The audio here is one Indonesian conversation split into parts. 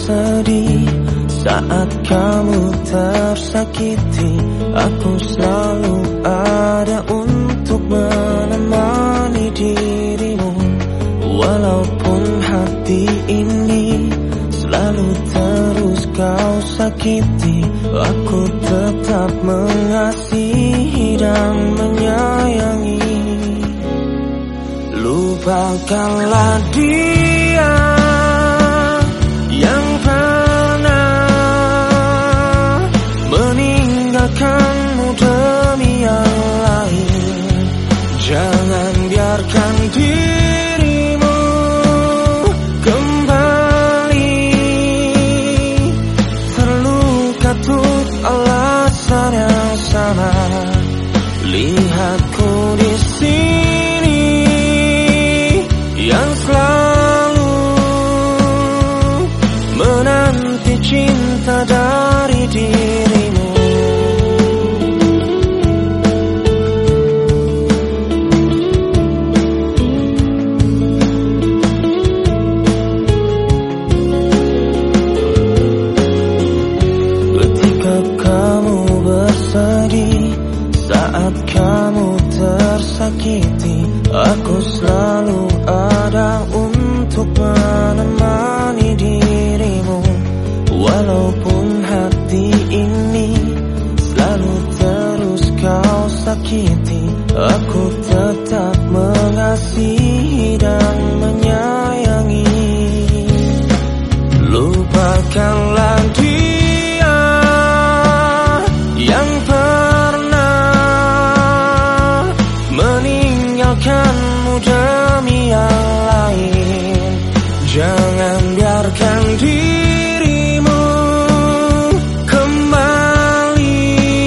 bersedih saat kamu tersakiti. Aku selalu ada untuk menemani dirimu. Walaupun hati ini selalu terus kau sakiti, aku tetap mengasihi dan menyayangi. Lupakanlah dia yang pernah meninggalkanmu demi yang lain. Jangan biarkan dirimu kembali terluka untuk alasan yang sama. Lihatku di sini yang selalu menanti cinta dari dirimu. Ketika kamu bersedih saat kamu tersakiti, aku selalu ada untuk menemani dirimu. Walaupun hati ini selalu terus kau sakiti, aku tetap mengasihi dan menyayangi. Lupakanlah dia yang pernah meninggalkanmu demi yang lain. Jangan biarkan dirimu kembali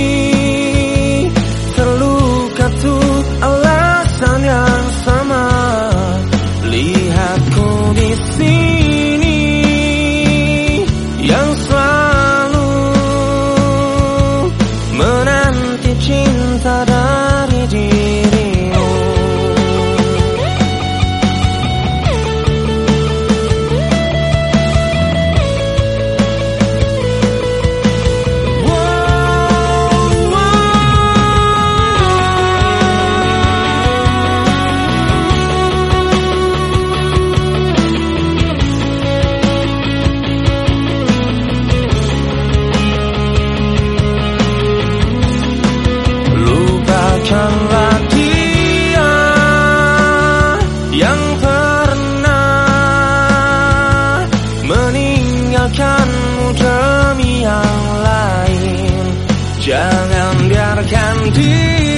terluka untuk alasan yang sama. Lihatku di sini yang selalu menanti cinta dari dirimu. Lupakanlah dia yang pernah meninggalkanmu demi yang lain. Jangan biarkan dia